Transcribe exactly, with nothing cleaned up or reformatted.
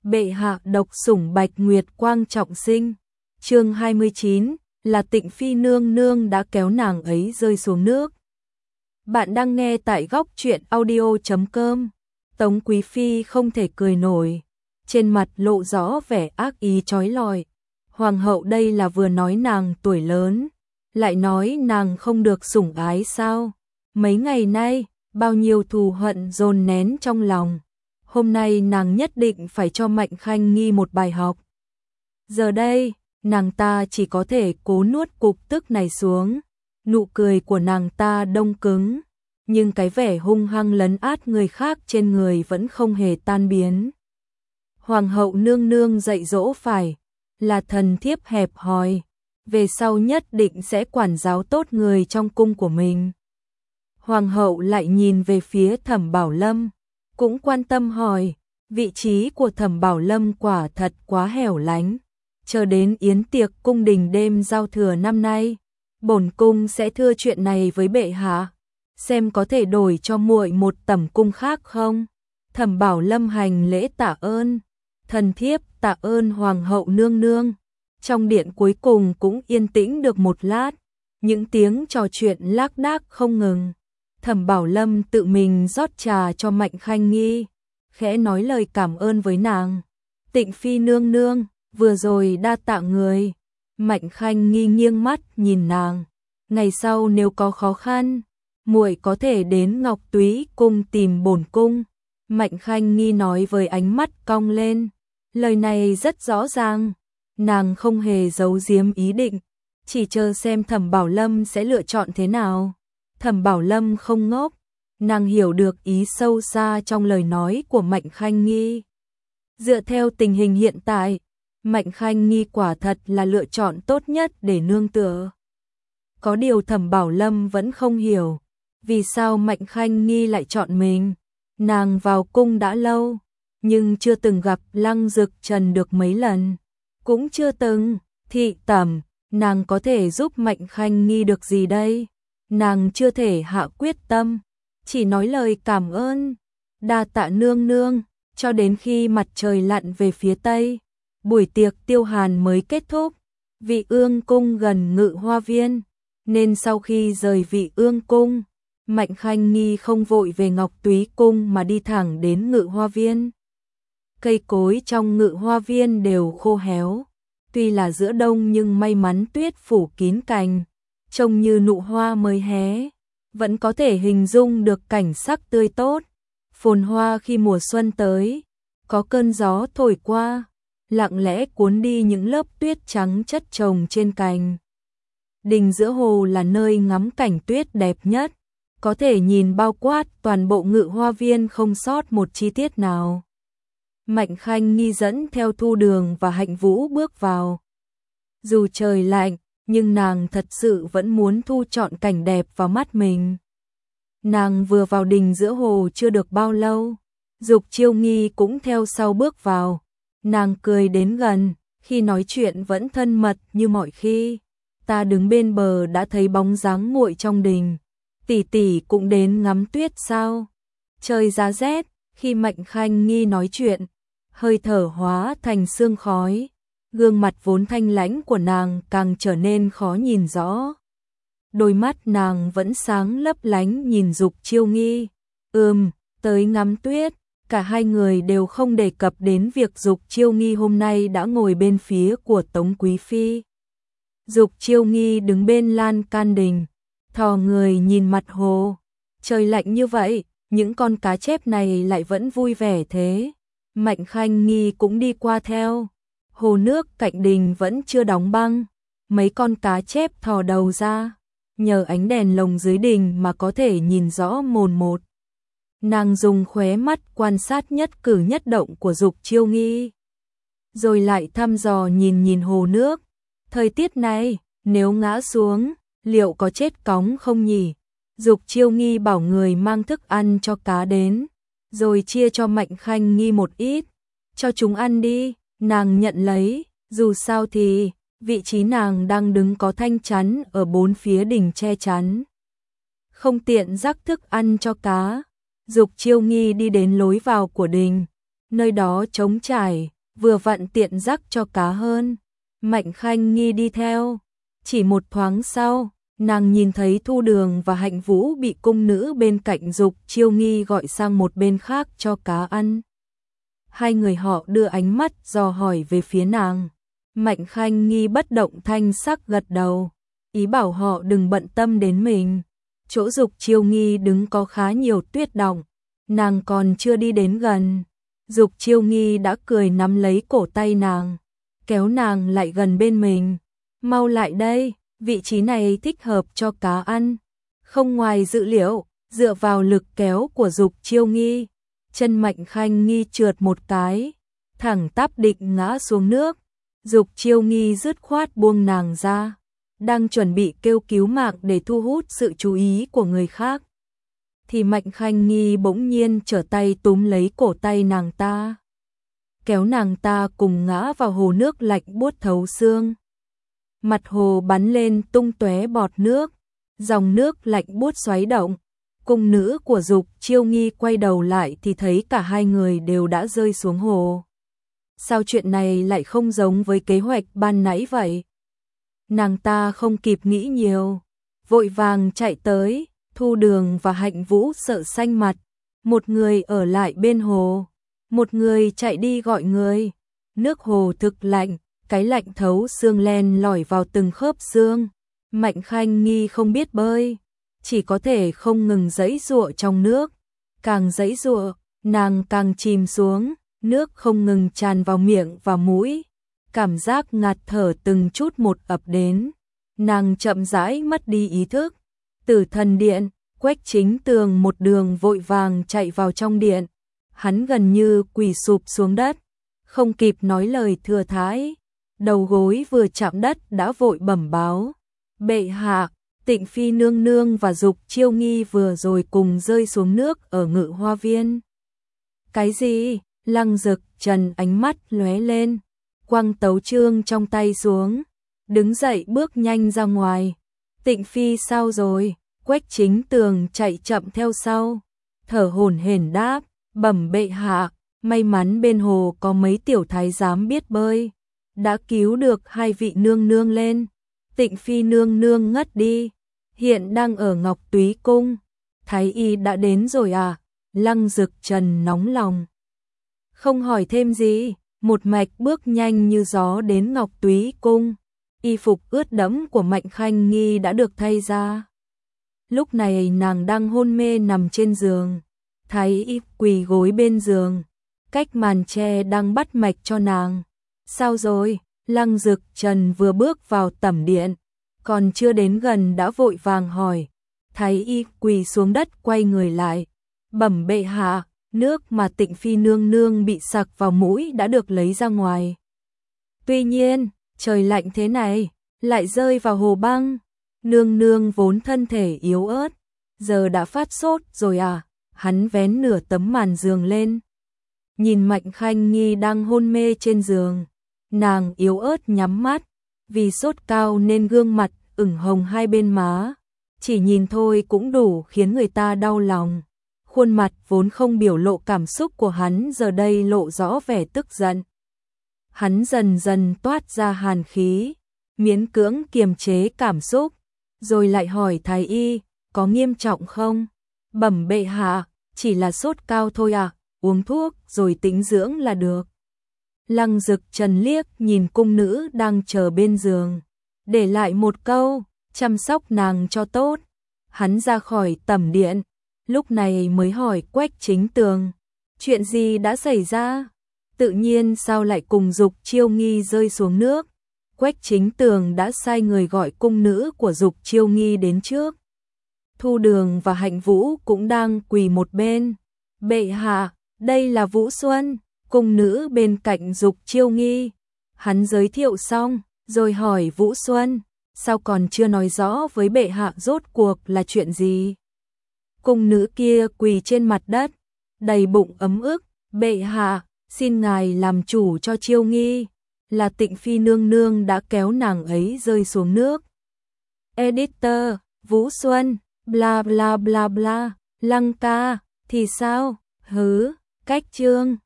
Bệ hạ độc sủng Bạch Nguyệt Quang trọng sinh. Chương hai mươi chín, là Tịnh Phi nương nương đã kéo nàng ấy rơi xuống nước. Bạn đang nghe tại góc truyện audio chấm com. Tống Quý Phi không thể cười nổi, trên mặt lộ rõ vẻ ác ý chói lọi. Hoàng hậu đây là vừa nói nàng tuổi lớn, lại nói nàng không được sủng ái sao? Mấy ngày nay, bao nhiêu thù hận dồn nén trong lòng. Hôm nay nàng nhất định phải cho Mạnh Khanh Nghi một bài học. Giờ đây, nàng ta chỉ có thể cố nuốt cục tức này xuống. Nụ cười của nàng ta đông cứng, nhưng cái vẻ hung hăng lấn át người khác trên người vẫn không hề tan biến. Hoàng hậu nương nương dạy dỗ phải, là thần thiếp hẹp hòi, về sau nhất định sẽ quản giáo tốt người trong cung của mình. Hoàng hậu lại nhìn về phía Thẩm Bảo Lâm, cũng quan tâm hỏi, vị trí của Thẩm Bảo Lâm quả thật quá hẻo lánh. Chờ đến yến tiệc cung đình đêm giao thừa năm nay, bổn cung sẽ thưa chuyện này với bệ hạ, xem có thể đổi cho muội một tẩm cung khác không. Thẩm Bảo Lâm hành lễ tạ ơn, thần thiếp tạ ơn hoàng hậu nương nương. Trong điện cuối cùng cũng yên tĩnh được một lát, những tiếng trò chuyện lác đác không ngừng. Thẩm Bảo Lâm tự mình rót trà cho Mạnh Khanh Nghi, khẽ nói lời cảm ơn với nàng. Tịnh Phi nương nương, vừa rồi đa tạ người. Mạnh Khanh Nghi nghiêng mắt nhìn nàng, ngày sau nếu có khó khăn, muội có thể đến Ngọc Túy cung tìm bổn cung. Mạnh Khanh Nghi nói với ánh mắt cong lên, lời này rất rõ ràng, nàng không hề giấu giếm ý định, chỉ chờ xem Thẩm Bảo Lâm sẽ lựa chọn thế nào. Thẩm Bảo Lâm không ngốc, nàng hiểu được ý sâu xa trong lời nói của Mạnh Khanh Nghi. Dựa theo tình hình hiện tại, Mạnh Khanh Nghi quả thật là lựa chọn tốt nhất để nương tựa. Có điều Thẩm Bảo Lâm vẫn không hiểu, vì sao Mạnh Khanh Nghi lại chọn mình. Nàng vào cung đã lâu, nhưng chưa từng gặp Lăng Dực Trần được mấy lần, cũng chưa từng thị tẩm, nàng có thể giúp Mạnh Khanh Nghi được gì đây? Nàng chưa thể hạ quyết tâm, chỉ nói lời cảm ơn, đa tạ nương nương, cho đến khi mặt trời lặn về phía tây, buổi tiệc tiêu hàn mới kết thúc. Vị Ương cung gần Ngự Hoa Viên, nên sau khi rời Vị Ương cung, Mạnh Khanh Nghi không vội về Ngọc Túy cung mà đi thẳng đến Ngự Hoa Viên. Cây cối trong Ngự Hoa Viên đều khô héo, tuy là giữa đông nhưng may mắn tuyết phủ kín cành, trông như nụ hoa mới hé, vẫn có thể hình dung được cảnh sắc tươi tốt, phồn hoa khi mùa xuân tới. Có cơn gió thổi qua, lặng lẽ cuốn đi những lớp tuyết trắng chất chồng trên cành. Đình giữa hồ là nơi ngắm cảnh tuyết đẹp nhất, có thể nhìn bao quát toàn bộ Ngự Hoa Viên không sót một chi tiết nào. Mạnh Khanh Nghi dẫn theo Thu Đường và Hạnh Vũ bước vào. Dù trời lạnh, nhưng nàng thật sự vẫn muốn thu trọn cảnh đẹp vào mắt mình. Nàng vừa vào đình giữa hồ chưa được bao lâu, Dục Chiêu Nghi cũng theo sau bước vào. Nàng cười đến gần, khi nói chuyện vẫn thân mật như mọi khi. Ta đứng bên bờ đã thấy bóng dáng muội trong đình. Tỷ tỷ cũng đến ngắm tuyết sao? Trời giá rét, khi Mạnh Khanh Nghi nói chuyện, hơi thở hóa thành sương khói. Gương mặt vốn thanh lãnh của nàng càng trở nên khó nhìn rõ. Đôi mắt nàng vẫn sáng lấp lánh nhìn Dục Chiêu Nghi. Ừm, tới ngắm tuyết. Cả hai người đều không đề cập đến việc Dục Chiêu Nghi hôm nay đã ngồi bên phía của Tống Quý Phi. Dục Chiêu Nghi đứng bên lan can đình, thò người nhìn mặt hồ. Trời lạnh như vậy, những con cá chép này lại vẫn vui vẻ thế. Mạnh Khanh Nghi cũng đi qua theo. Hồ nước cạnh đình vẫn chưa đóng băng, mấy con cá chép thò đầu ra, nhờ ánh đèn lồng dưới đình mà có thể nhìn rõ mồn một. Nàng dùng khóe mắt quan sát nhất cử nhất động của Dục Chiêu Nghi, rồi lại thăm dò nhìn nhìn hồ nước. Thời tiết này, nếu ngã xuống, liệu có chết cóng không nhỉ? Dục Chiêu Nghi bảo người mang thức ăn cho cá đến, rồi chia cho Mạnh Khanh Nghi một ít. Cho chúng ăn đi. Nàng nhận lấy, dù sao thì vị trí nàng đang đứng có thanh chắn ở bốn phía đình che chắn, không tiện rắc thức ăn cho cá. Dục Chiêu Nghi đi đến lối vào của đình, nơi đó trống trải, vừa vặn tiện rắc cho cá hơn. Mạnh Khanh Nghi đi theo, chỉ một thoáng sau, nàng nhìn thấy Thu Đường và Hạnh Vũ bị cung nữ bên cạnh Dục Chiêu Nghi gọi sang một bên khác cho cá ăn. Hai người họ đưa ánh mắt dò hỏi về phía nàng. Mạnh Khanh Nghi bất động thanh sắc gật đầu, ý bảo họ đừng bận tâm đến mình. Chỗ Dục Chiêu Nghi đứng có khá nhiều tuyết đọng, nàng còn chưa đi đến gần, Dục Chiêu Nghi đã cười nắm lấy cổ tay nàng, kéo nàng lại gần bên mình. Mau lại đây, vị trí này thích hợp cho cá ăn. Không ngoài dự liệu, dựa vào lực kéo của Dục Chiêu Nghi, chân Mạnh Khanh Nghi trượt một cái, thẳng tắp định ngã xuống nước. Dục Chiêu Nghi dứt khoát buông nàng ra, đang chuẩn bị kêu cứu mạng để thu hút sự chú ý của người khác, thì Mạnh Khanh Nghi bỗng nhiên trở tay túm lấy cổ tay nàng ta, kéo nàng ta cùng ngã vào hồ nước lạnh buốt thấu xương. Mặt hồ bắn lên tung tóe bọt nước, dòng nước lạnh buốt xoáy động. Cung nữ của Dục Chiêu Nghi quay đầu lại thì thấy cả hai người đều đã rơi xuống hồ. Sao chuyện này lại không giống với kế hoạch ban nãy vậy? Nàng ta không kịp nghĩ nhiều, vội vàng chạy tới. Thu Đường và Hạnh Vũ sợ xanh mặt, một người ở lại bên hồ, một người chạy đi gọi người. Nước hồ thực lạnh, cái lạnh thấu xương len lỏi vào từng khớp xương. Mạnh Khanh Nghi không biết bơi, chỉ có thể không ngừng giãy giụa trong nước. Càng giãy giụa, nàng càng chìm xuống, nước không ngừng tràn vào miệng và mũi. Cảm giác ngạt thở từng chút một ập đến, nàng chậm rãi mất đi ý thức. Tử Thần Điện, Quách Chính Tường một đường vội vàng chạy vào trong điện, hắn gần như quỳ sụp xuống đất, không kịp nói lời thừa thãi, đầu gối vừa chạm đất đã vội bẩm báo: bệ hạ, Tịnh Phi nương nương và Dục Chiêu Nghi vừa rồi cùng rơi xuống nước ở Ngự Hoa Viên. Cái gì? Lăng Dực Trần ánh mắt lóe lên, quăng tấu chương trong tay xuống, đứng dậy bước nhanh ra ngoài. Tịnh Phi sao rồi? Quách Chính Tường chạy chậm theo sau, thở hổn hển đáp: bẩm bệ hạ, may mắn bên hồ có mấy tiểu thái giám biết bơi, đã cứu được hai vị nương nương lên. Tịnh Phi nương nương ngất đi, hiện đang ở Ngọc Túy Cung. Thái y đã đến rồi à? Lăng Dực Trần nóng lòng, không hỏi thêm gì, một mạch bước nhanh như gió đến Ngọc Túy Cung. Y phục ướt đẫm của Mạnh Khanh Nghi đã được thay ra. Lúc này nàng đang hôn mê nằm trên giường, Thái y quỳ gối bên giường, cách màn tre đang bắt mạch cho nàng. Sao rồi? Lăng Dực Trần vừa bước vào tẩm điện, còn chưa đến gần đã vội vàng hỏi. Thái y quỳ xuống đất quay người lại, bẩm bệ hạ, nước mà Tịnh Phi nương nương bị sặc vào mũi đã được lấy ra ngoài. Tuy nhiên, trời lạnh thế này, lại rơi vào hồ băng. Nương nương vốn thân thể yếu ớt, giờ đã phát sốt rồi à? Hắn vén nửa tấm màn giường lên, nhìn Mạnh Khanh Nghi đang hôn mê trên giường. Nàng yếu ớt nhắm mắt, vì sốt cao nên gương mặt ửng hồng hai bên má, chỉ nhìn thôi cũng đủ khiến người ta đau lòng. Khuôn mặt vốn không biểu lộ cảm xúc của hắn giờ đây lộ rõ vẻ tức giận. Hắn dần dần toát ra hàn khí, miễn cưỡng kiềm chế cảm xúc, rồi lại hỏi thái y, có nghiêm trọng không? Bẩm bệ hạ, chỉ là sốt cao thôi à, uống thuốc rồi tĩnh dưỡng là được. Lăng Dực Trần liếc nhìn cung nữ đang chờ bên giường, để lại một câu, chăm sóc nàng cho tốt. Hắn ra khỏi tẩm điện, lúc này mới hỏi Quách Chính Tường, chuyện gì đã xảy ra? Tự nhiên sao lại cùng Dục Chiêu Nghi rơi xuống nước? Quách Chính Tường đã sai người gọi cung nữ của Dục Chiêu Nghi đến trước. Thu Đường và Hạnh Vũ cũng đang quỳ một bên. Bệ hạ, đây là Vũ Xuân, cung nữ bên cạnh Dục Chiêu Nghi. Hắn giới thiệu xong, rồi hỏi Vũ Xuân, sao còn chưa nói rõ với bệ hạ rốt cuộc là chuyện gì? Cung nữ kia quỳ trên mặt đất, đầy bụng ấm ức. Bệ hạ, xin ngài làm chủ cho Chiêu Nghi, là Tịnh Phi nương nương đã kéo nàng ấy rơi xuống nước. Editor, Vũ Xuân, bla bla bla bla. Lăng ca, thì sao? Hứ, cách chương.